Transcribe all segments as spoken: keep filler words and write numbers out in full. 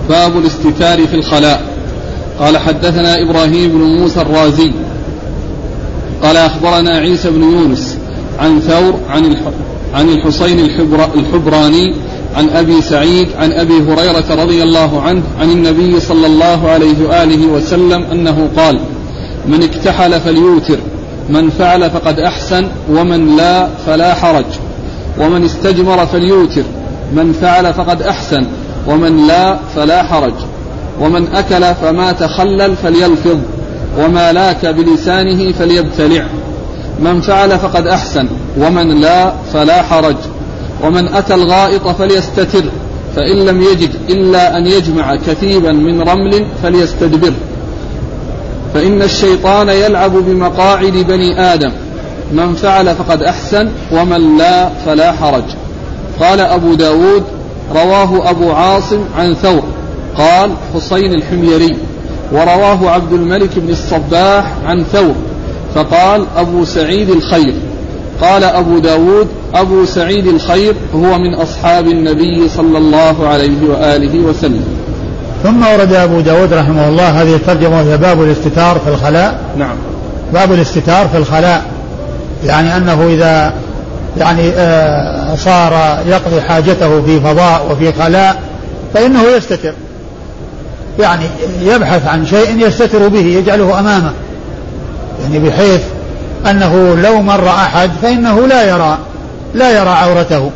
باب الاستتار في الخلاء. قال حدثنا إبراهيم بن موسى الرازي قال أخبرنا عيسى بن يونس عن ثور عن عن الحسين الحبر الحبراني عن أبي سعيد عن أبي هريرة رضي الله عنه عن النبي صلى الله عليه وآله وسلم أنه قال: من اكتحل فليوتر، من فعل فقد أحسن، ومن لا فلا حرج. ومن استجمر فليوتر، من فعل فقد أحسن، ومن لا فلا حرج. ومن أكل فما تخلل فليلفظ، وما لاك بلسانه فليبتلع. من فعل فقد أحسن، ومن لا فلا حرج. ومن أتى الغائط فليستتر، فإن لم يجد إلا أن يجمع كثيبا من رمل فليستدبر، فإن الشيطان يلعب بمقاعد بني آدم. من فعل فقد أحسن، ومن لا فلا حرج. قال أبو داود: رواه أبو عاصم عن ثور قال حسين الحميري، ورواه عبد الملك بن الصباح عن ثور فقال أبو سعيد الخير. قال أبو داود: أبو سعيد الخير هو من أصحاب النبي صلى الله عليه وآله وسلم. ثم ورد أبو داود رحمه الله هذه الترجمة وهي باب الاستتار في الخلاء. نعم. باب الاستتار في الخلاء، يعني أنه إذا يعني آه صار يقضي حاجته في فضاء وفي خلاء فإنه يستتر، يعني يبحث عن شيء يستتر به يجعله أمامه، يعني بحيث أنه لو مر أحد فإنه لا يرى لا يرى عورته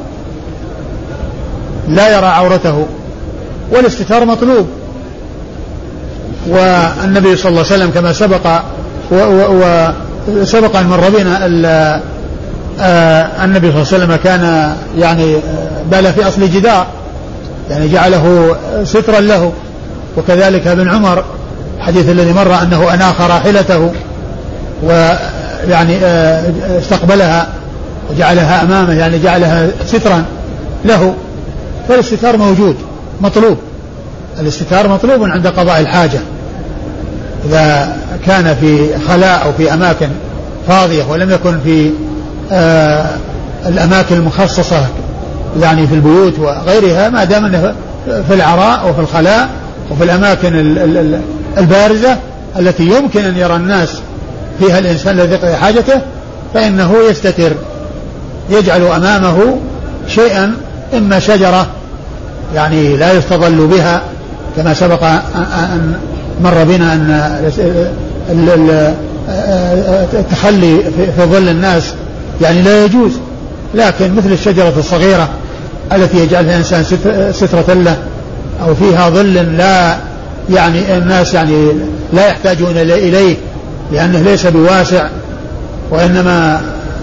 لا يرى عورته والاستتار مطلوب. والنبي صلى الله عليه وسلم كما سبق وسبق أن مر بنا النبي صلى الله عليه وسلم كان يعني بال في أصل جدار، يعني جعله سترا له. وكذلك ابن عمر حديث الذي مر أنه أناخ راحلته ويعني استقبلها وجعلها أمامه، يعني جعلها سترا له. فالاستتار موجود مطلوب، الاستتار مطلوب عند قضاء الحاجة إذا كان في خلاء أو في أماكن فاضية ولم يكن في آه الأماكن المخصصة يعني في البيوت وغيرها، ما دام أنه في العراء وفي الخلاء وفي الأماكن البارزة التي يمكن أن يرى الناس فيها الإنسان الذي يقضي حاجته فإنه يستتر، يجعل أمامه شيئا، إما شجرة يعني لا يستظل بها كما سبق أن مر بنا أن التخلي في ظل الناس يعني لا يجوز، لكن مثل الشجرة الصغيرة التي يجعلها الإنسان سترة له أو فيها ظل لا يعني الناس يعني لا يحتاجون إليه لأنه ليس بواسع وإنما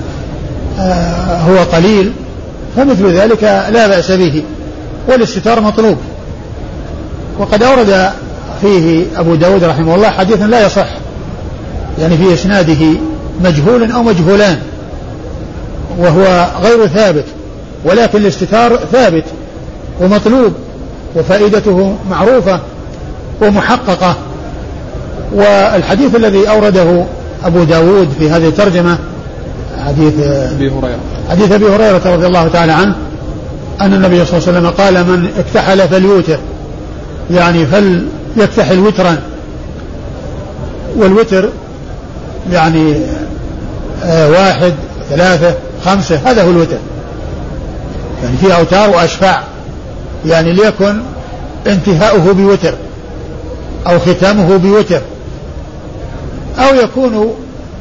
هو قليل، فمثل ذلك لا بأس به، والاستتار مطلوب. وقد أورد فيه أبو داود رحمه الله حديثا لا يصح، يعني في إسناده مجهول أو مجهولان وهو غير ثابت، ولكن الاستتار ثابت ومطلوب وفائدته معروفة ومحققة. والحديث الذي أورده أبو داود في هذه الترجمة حديث أبي هريرة حديث أبي هريرة رضي الله تعالى عنه أن النبي صلى الله عليه وسلم قال: من اكتحل فليوتر، يعني فليكتحل وترا، والوتر يعني آه واحد ثلاثة خمسة، هذا هو الوتر، يعني فيه أوتار وأشفاع، يعني ليكن انتهاؤه بوتر أو ختامه بوتر، أو يكون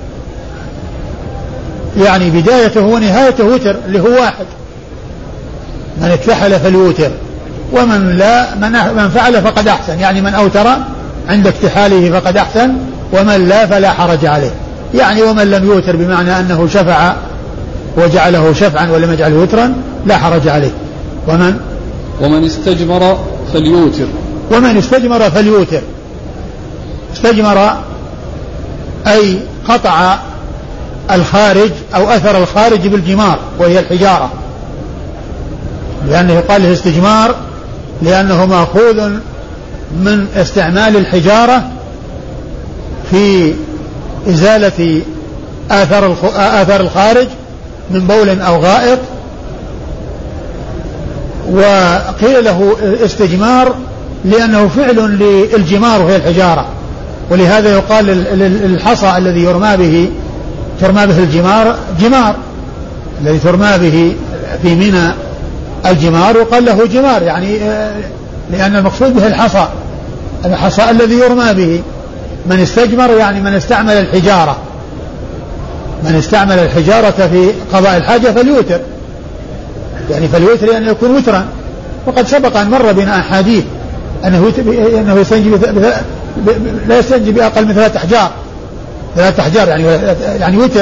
يعني بدايته ونهايته وتر اللي هو واحد. من اكتحل فليوتر، ومن لا من فعل فقد أحسن، يعني من أوتر عند اكتحاله فقد أحسن، ومن لا فلا حرج عليه، يعني ومن لم يوتر بمعنى أنه شفع وجعله شفعا ولم يجعله وترا لا حرج عليه. ومن ومن استجمر فليوتر ومن استجمر فليوتر استجمر أي قطع الخارج أو أثر الخارج بالجمار وهي الحجارة، لأنه يقال له استجمار لأنه مأخوذ من استعمال الحجارة في إزالة آثار آثار الخارج من بول أو غائط. وقيل له استجمار لأنه فعل للجمار وهي الحجارة، ولهذا يقال الحصى الذي يرمى به ترمى به الجمار جمار، الذي ترمى به في منى الجمار يقال له جمار، يعني لأن المقصود به الحصى، الحصى الذي يرمى به. من استجمر يعني من استعمل الحجارة، من استعمل الحجارة في قضاء الحاجة فليوتر، يعني فليوتر لأن يعني يكون وترا. وقد سبق أن مر بنا أحاديث أنه أنه يستنجي لا يستنجي بأقل من ثلاثة أحجار، ثلاثة أحجار يعني يعني وتر.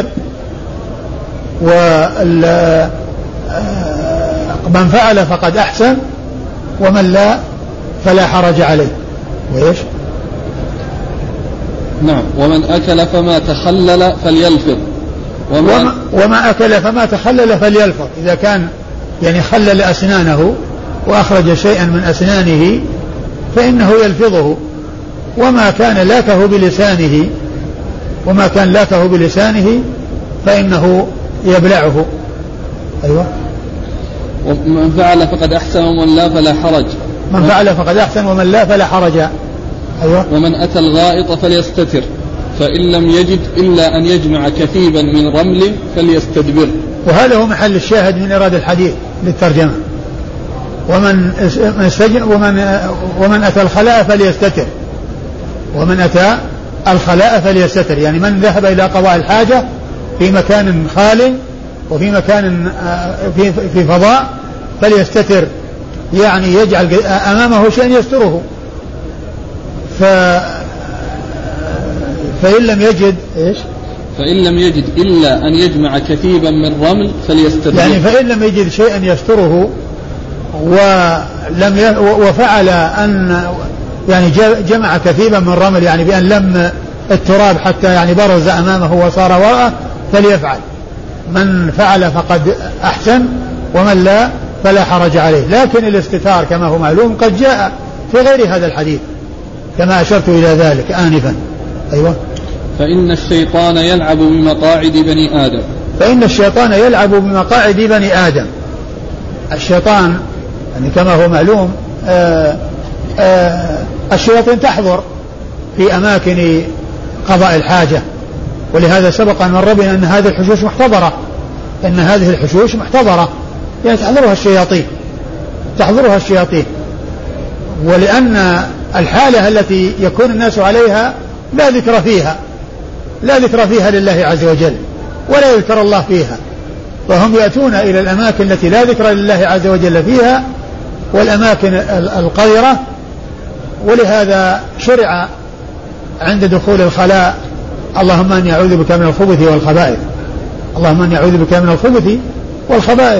ومن فعل فقد أحسن ومن لا فلا حرج عليه. وإيش؟ نعم. ومن أكل فما تخلل فليلفظ. وما, وما أكل فما تخلل فليلفظ، إذا كان يعني خلل أسنانه وأخرج شيئا من أسنانه فإنه يلفظه. وما كان لاكه بلسانه وما كان لاكه بلسانه فإنه يبلعه. أيوة. ومن فعل فقد أحسن ومن لا فلا حرج. من فعل فقد أحسن ومن لا فلا حرج. أيوة. ومن أتى الغائط فليستتر، فإن لم يجد إلا أن يجمع كثيبا من رمل فليستدبر. وهذا هو محل الشاهد من إرادة الحديث للترجمة. ومن ومن ومن أتى الخلاء فليستتر، ومن أتى الخلاء فليستتر، يعني من ذهب إلى قضاء الحاجة في مكان خال وفي مكان في في فضاء فليستتر، يعني يجعل أمامه شيء يستره. ف فإن لم يجد إيش؟ فإن لم يجد إلا أن يجمع كثيبا من رمل فليستدبر، يعني فإن لم يجد شيئا يستره ولم ي... وفعل أن يعني جمع كثيبا من رمل، يعني بأن لم التراب حتى يعني برز أمامه وصار وراءه فليفعل. من فعل فقد أحسن ومن لا فلا حرج عليه. لكن الاستتار كما هو معلوم قد جاء في غير هذا الحديث كما أشرت إلى ذلك آنفا. أيوة. فإن الشيطان يلعب بمقاعد بني آدم. فإن الشيطان يلعب بمقاعد بني آدم. الشيطان يعني كما هو معلوم آآ آآ الشياطين تحضر في أماكن قضاء الحاجة، ولهذا سبق أن مر بنا أن هذه الحشوش محتضرة، أن هذه الحشوش محتضرة يعني تحضرها الشياطين تحضرها الشياطين ولأن الحالة التي يكون الناس عليها لا ذكر فيها لا ذكر فيها لله عز وجل ولا يذكر الله فيها، فهم يأتون إلى الأماكن التي لا ذكر لله عز وجل فيها والأماكن القذرة. ولهذا شرع عند دخول الخلاء اللهم أني أعوذ بك من الخبث والخبائث، اللهم أني أعوذ بك من الخبث والخبائث.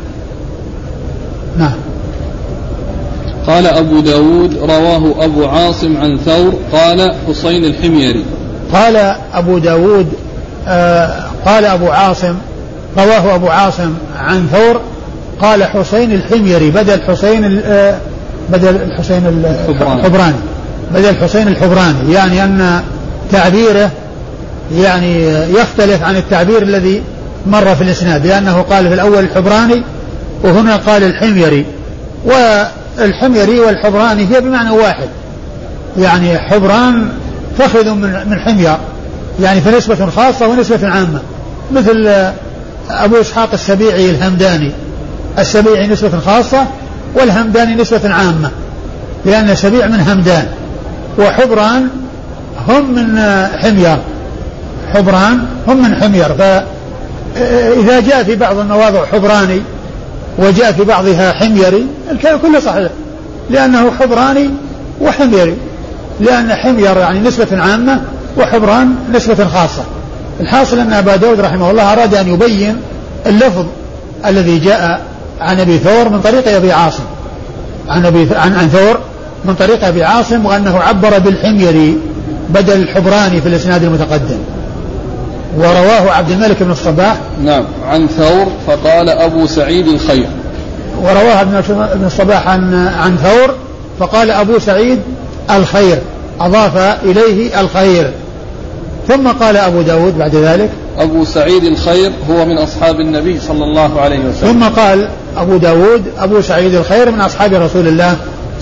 نعم. قال أبو داود رواه أبو عاصم عن ثور قال حسين الحميري. قال أبو داود آه قال أبو عاصم رواه أبو عاصم عن ثور قال حسين الحميري بدل حسين آه بدل الحسين الحبراني بدل حسين الحبراني، يعني أن تعبيره يعني يختلف عن التعبير الذي مر في الإسناد، لأنه قال في الأول الحبراني وهنا قال الحميري، والحميري والحبراني هي بمعنى واحد، يعني حبران فخذ من من حمير، يعني في نسبة خاصة ونسبة عامة، مثل أبو إسحاق السبيعي الهمداني، السبيعي نسبة خاصة والهمداني نسبة عامة، لأن سبيع من همدان وحبران هم من حمير، حبران هم من حمير. فإذا جاء في بعض المواضع حبراني وجاء في بعضها حميري الكلام كله صحيح، لأنه حبراني وحميري، لأن حمير يعني نسبة عامة وحبران نسبة خاصة. الحاصل أن أبا داود رحمه الله أراد أن يبين اللفظ الذي جاء عن أبي ثور من طريق أبي عاصم عن أبي عن, عن ثور من طريق أبي عاصم، وأنه عبر بالحميري بدل الحبراني في الإسناد المتقدم. ورواه عبد الملك بن الصباح نعم عن ثور فقال أبو سعيد الخير. ورواه عبد بن الصباح عن عن ثور فقال أبو سعيد الخير، أضاف إليه الخير. ثم قال أبو داود بعد ذلك أبو سعيد الخير هو من أصحاب النبي صلى الله عليه وسلم. ثم قال أبو داود أبو سعيد الخير من أصحاب رسول الله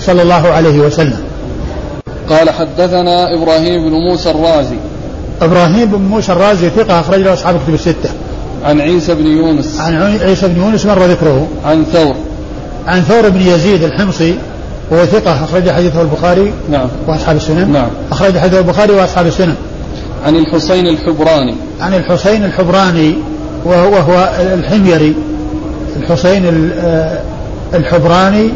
صلى الله عليه وسلم. قال حدثنا إبراهيم بن موسى الرازي. إبراهيم بن موسى الرازي ثقة أخرج له أصحاب الكتب الستة. عن عيسى بن يونس. عن عيسى بن يونس مر ذكره. عن ثور. عن ثور بن يزيد الحمصي وهو ثقة أخرج حديثه البخاري نعم وأصحاب السنن. نعم أخرج حديثه البخاري وأصحاب السنن. عن الحسين الحبراني. عن الحسين الحبراني وهو, وهو الحميري الحسين الحبراني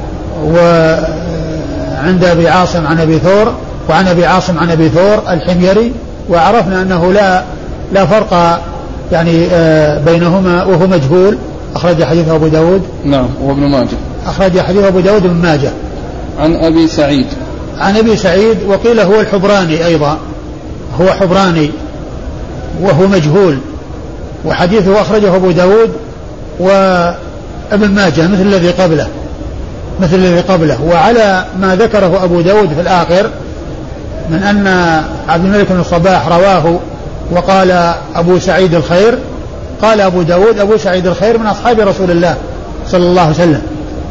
وعند أبي عاصم عن أبي ثور وعن أبي عاصم عن أبي ثور الحميري. وعرفنا أنه لا لا فرق يعني بينهما وهو مجهول. أخرج حديثه أبو داود. نعم وابن ماجه. أخرج حديثه أبو داود بن ماجه. عن أبي سعيد. عن أبي سعيد وقيل هو الحبراني أيضا هو حبراني وهو مجهول وحديثه أخرجه أبو داود وابن ماجه مثل الذي قبله مثل الذي قبله. وعلى ما ذكره أبو داود في الآخر من أن عبد الملك بن الصباح رواه وقال أبو سعيد الخير. قال أبو داود أبو سعيد الخير من أصحاب رسول الله صلى الله عليه وسلم.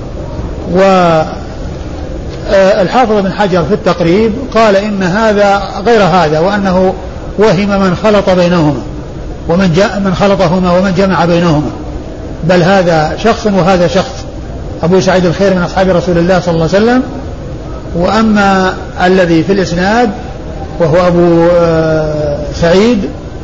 والحافظ بن حجر في التقريب قال إن هذا غير هذا وأنه وهم من خلط بينهما ومن جاء من خلطهما ومن جمع بينهما بل هذا شخص وهذا شخص. أبو سعيد الخير من أصحاب رسول الله صلى الله عليه وسلم. وأما الذي في الإسناد وهو أبو سعيد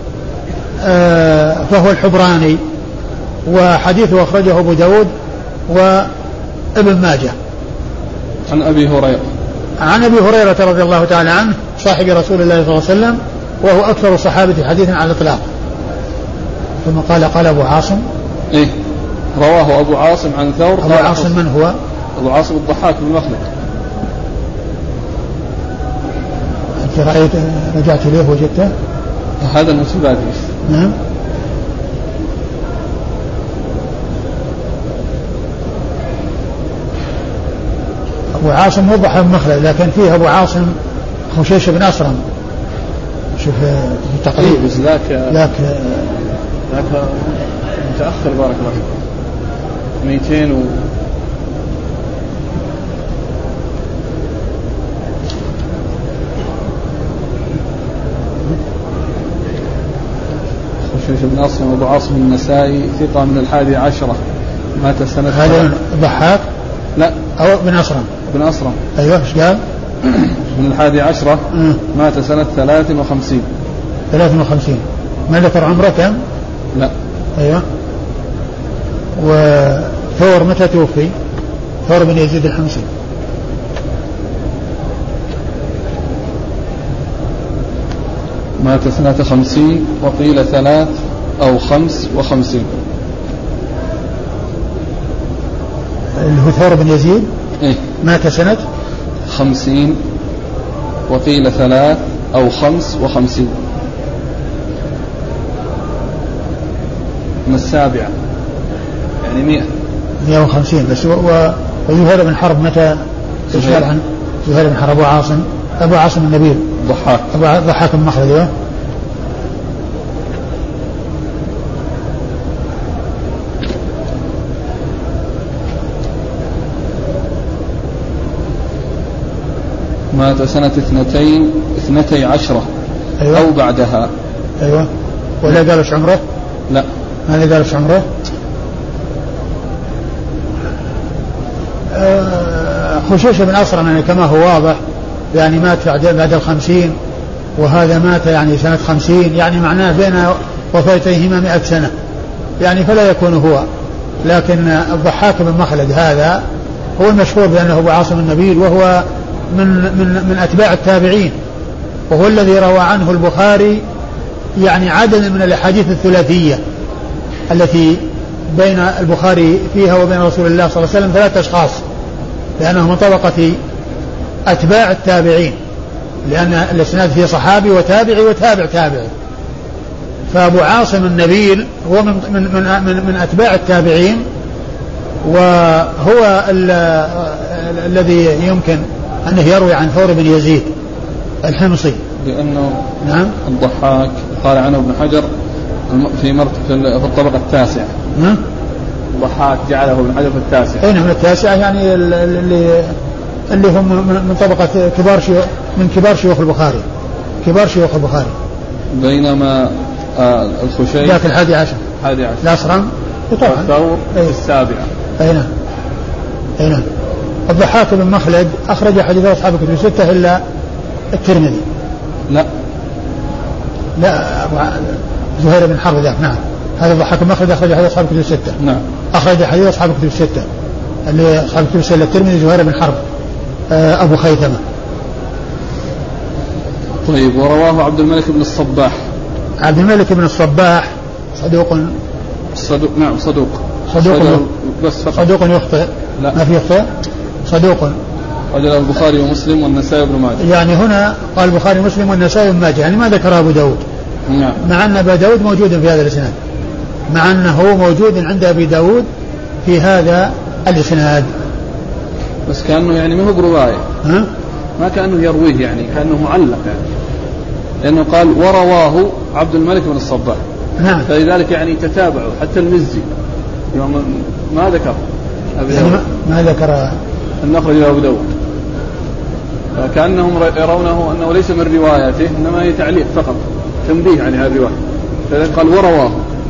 فهو الحبراني وحديثه أخرجه أبو داود وابن ماجه. عن أبي هريرة. عن أبي هريرة رضي الله تعالى عنه صاحب رسول الله صلى الله عليه وسلم وهو أكثر الصحابة حديثا على الإطلاق. ثم قال قال أبو عاصم إيه رواه أبو عاصم عن ثور. أبو عاصم من هو؟ أبو عاصم الضحاك بن مخلد. أنت رأيت رجعت إليه وجدته؟ هذا المسلباتي. نعم. أبو عاصم وضح بن مخلد لكن فيه أبو عاصم خشيش بن أسرم. شوف في التقريب. إيه بس ذاك ذاك ذاك متأخر بارك الله فيك. مئتين و خشيش بن أسرم وأبو عاصم النسائي ثقة من الحادي عشرة مات سنة. هذا ضحاك؟ لا أو بن أسرم. بن أسرم. أيوه إيش قال؟ من الحادي عشرة مات سنة ثلاث وخمسين. ثلاث وخمسين. ما ذكر عمره كم؟ لا. أيوه. وثور متى توفي؟ ثور بن يزيد الحمصي. مات سنة خمسين وقيل ثلاث أو خمس وخمسين. اللي هو ثور بن يزيد. إيه؟ مات سنة خمسين وقيل ثلاث أو خمس وخمسين من السابعة يعني مئة. مئة وخمسين بس. وزهير بن حرب متى؟ يسأل عن زهير بن حرب. أبو عاصم أبو عاصم النبيل ضحاك. أبو ضحاك بن مخلد. مات سنة اثنتين اثنتي عشرة. أيوة. أو بعدها. أيوة. ولا قالش عمره؟ لا. ما قالش عمره؟ آه خشوش بن أسرم يعني كما هو واضح يعني مات بعد الخمسين وهذا مات يعني سنة خمسين يعني معناه بين وفاتيهما مئة سنة يعني فلا يكون هو. لكن الضحاك بن مخلد هذا هو المشهور بأنه أبو عاصم النبيل وهو من من من أتباع التابعين وهو الذي روى عنه البخاري يعني عدد من الأحاديث الثلاثية التي بين البخاري فيها وبين رسول الله صلى الله عليه وسلم ثلاثة أشخاص لأنه من طبقة أتباع التابعين لأن الإسناد فيه صحابي وتابعي وتابع تابعي. فأبو عاصم النبيل هو من من من, من, من أتباع التابعين وهو الذي يمكن أنه يروي عن ثور بن يزيد الحمصي لأنه نعم الضحاك قال عنه ابن حجر في مرتبة في الطبقة التاسعة. نعم الضحاك جعله ابن حجر في التاسعة. أين من التاسعة يعني اللي اللي هم من طبقة كبار شيوخ من كبار شيوخ البخاري كبار شيوخ البخاري. بينما آه الخشيم ذاك الحادي عشر الحادي عشر الأصرم والثور السابعة. أي نعم أي نعم. الضحاك بن مخلد أخرج حديث أصحاب الكتب الستة إلا الترمذي. لا لا زهير بن حرب ذاك. نعم هذا الضحاك بن مخلد أخرج حديث أصحاب الكتب الستة. نعم أخرج حديث أصحاب الكتب الستة اللي أصحاب الكتب الستة الترمذي زهير بن حرب أبو خيثمة. طيب ورواه عبد الملك بن الصباح. عبد الملك بن الصباح صدوق صدوق نعم صدوق صدوق صدوق, بس صدوق يخطئ. لا ما في يخطئ. صدوق رجله البخاري ومسلم والنسائي وابن ماجه. يعني هنا قال البخاري ومسلم والنسائي وابن ماجه يعني ما ذكر أبو داود. نعم. مع أن أبا داود موجود في هذا الإسناد مع أنه موجود عند أبي داود في هذا الإسناد بس كأنه يعني ما هو برواية ها؟ ما كأنه يرويه يعني كأنه معلق يعني لأنه قال ورواه عبد الملك بن الصباح. نعم. فلذلك يعني تتابعوا حتى المزي يوم ما ذكر يعني ما, ما ذكر أن أخرج أبو داود كأنهم يرونه أنه ليس من روايته إنما هي تعليق فقط تنبيه عن هذه الرواية فلذلك قال ورواه.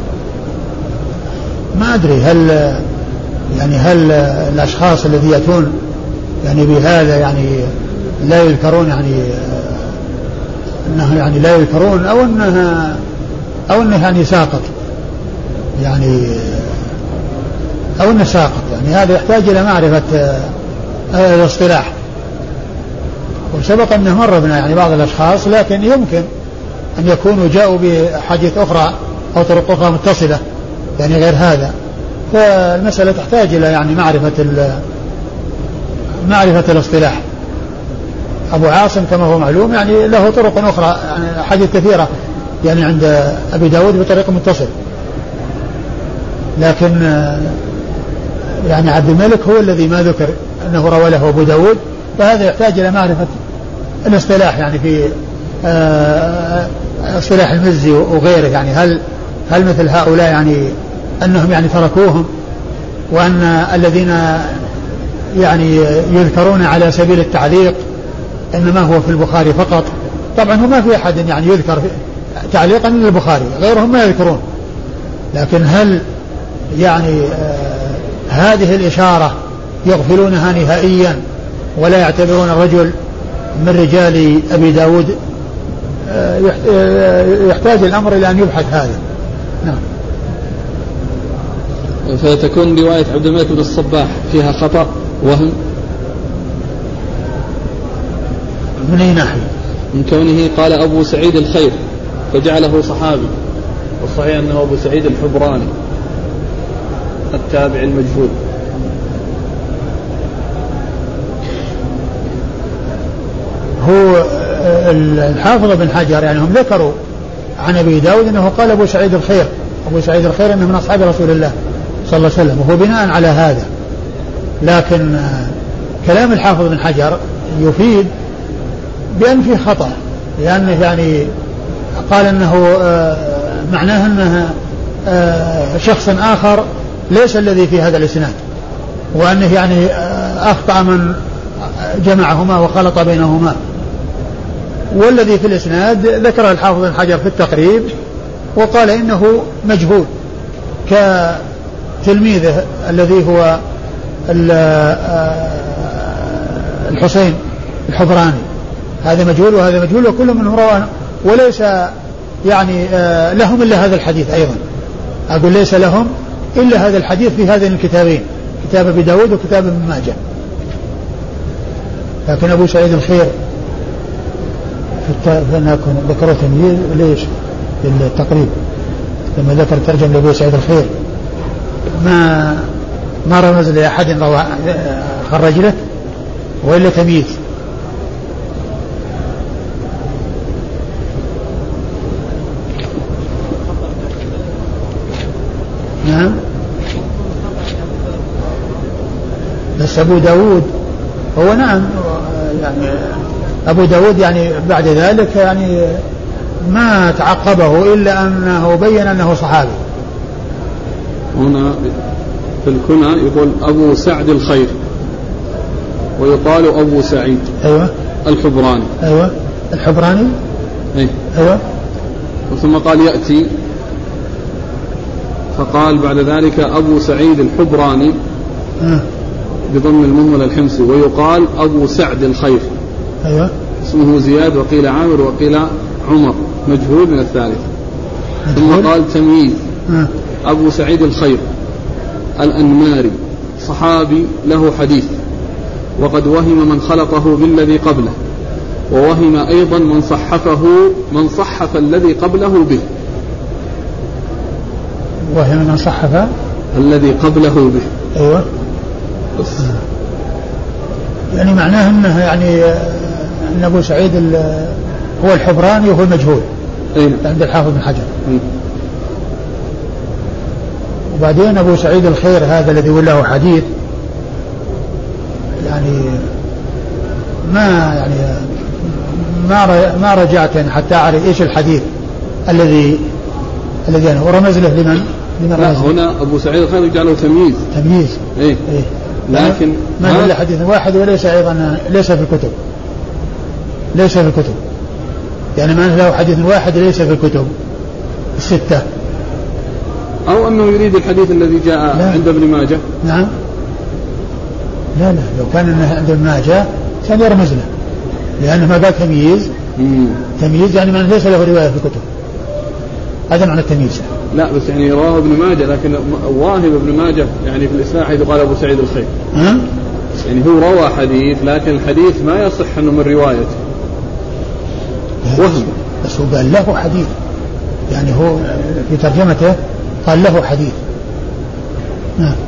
ما أدري هل يعني هل الأشخاص الذي يأتون يعني بهذا يعني لا يذكرون يعني أنه يعني لا يذكرون أو أنها أو أنه يعني ساقط يعني أو أنه ساقط يعني هذا يحتاج إلى معرفة الاصطلاح. وسبق أنه مر بنا يعني بعض الأشخاص لكن يمكن أن يكونوا جاءوا بحديث أخرى أو طرق أخرى متصلة يعني غير هذا. فالمسألة تحتاج إلى يعني معرفة معرفة الاصطلاح. أبو عاصم كما هو معلوم يعني له طرق أخرى يعني حديث كثيرة يعني عند أبي داود بطريق متصل لكن يعني عبد الملك هو الذي ما ذكر أنه روى له أبو داود فهذا يحتاج إلى معرفة الاصطلاح يعني في اصطلاح المزي وغيره يعني هل هل مثل هؤلاء يعني أنهم يعني تركوهم وأن الذين يعني يذكرون على سبيل التعليق إنما هو في البخاري فقط. طبعا هو ما في أحد يعني يذكر تعليقا إلا البخاري غيرهم ما يذكرون لكن هل يعني آه هذه الإشارة يغفلونها نهائيا ولا يعتبرون الرجل من رجال أبي داود آه يحتاج الأمر إلى أن يبحث هذا. نعم. فتكون رواية عبد الملك بن الصباح فيها خطأ وهم من أي ناحية؟ من كونه قال أبو سعيد الخير فجعله صحابي والصحيح أنه أبو سعيد الحبراني التابع المجهول. هو الحافظ بن حجر يعني هم ذكروا عن أبي داود أنه قال أبو سعيد الخير أبو سعيد الخير أنه من أصحاب رسول الله صلى الله عليه وسلم وهو بناء على هذا. لكن كلام الحافظ بن حجر يفيد بأن فيه خطأ لأنه يعني قال أنه معناه أنه شخص آخر ليس الذي في هذا الإسناد وأنه يعني أخطأ من جمعهما وخلط بينهما. والذي في الإسناد ذكر الحافظ بن حجر في التقريب وقال إنه مجهول كتلميذه الذي هو الحسين الحبراني هذا مجهول وهذا مجهول وكل منهم رواه وليس يعني لهم إلا هذا الحديث. أيضا أقول ليس لهم إلا هذا الحديث في هذين الكتابين كتاب أبي داود وكتاب ابن ماجه. لكن أبو سعيد الخير ذكروا تمييز ليش في التقريب لما ذكر ترجم لأبو سعيد الخير ما ما رمز لأحد روى خرج له وإلا تمييز. نعم. بس أبو داود هو نعم يعني أبو داود يعني بعد ذلك يعني ما تعقبه إلا أنه بين أنه صحابي. هنا في الكنى يقول أبو سعد الخير ويقال أبو سعيد. أيوة. الحبراني. أيوة. الحبراني. أيه. أيوة. ثم قال يأتي، فقال بعد ذلك أبو سعيد الحبراني أه. بضم المهمل الحمصي، ويقال أبو سعد الخير. أيوة. اسمه زياد وقيل عامر وقيل عمر، مجهول من الثالث. مجهول. ثم قال تمييز أه. أبو سعيد الخير الأنماري صحابي له حديث، وقد وهم من خلطه بالذي قبله، ووهم أيضا من صحفه من صحف الذي قبله به. وهم من صحف الذي قبله به. أيوة. بس. يعني معناه أنه يعني أن أبو سعيد هو الحبراني وهو المجهول. أيه؟ عند الحافظ بن حجر. أيه؟ وبعدين أبو سعيد الخير هذا الذي له حديث، يعني ما يعني ما ما رجعت يعني حتى أعرف إيش الحديث الذي الذي أنا ورمز له لمن لمن لا هنا أبو سعيد الخير جعله تمييز. تمييز. إيه؟ إيه؟ لكن ما هو إلا حديث واحد، وليس أيضا ليس في الكتب، ليس في الكتب، يعني ما له حديث واحد ليس في الكتب الستة. أو أنه يريد الحديث الذي جاء لا. عند ابن ماجه. نعم. لا لا لو كان انه عند ابن ماجه كان يرمز له، لأنه ما قال تمييز. مم. تمييز يعني من ليس له رواية في الكتب، هذا معنى التمييز. لا بس يعني رواه ابن ماجه، لكن واهب ابن ماجه يعني في الإسناد حيث قال أبو سعيد الخير. ها؟ يعني هو روى حديث لكن الحديث ما يصح أنه من روايته. وهم. بس هو قال له حديث، يعني هو في ترجمته قال له حديث. نعم.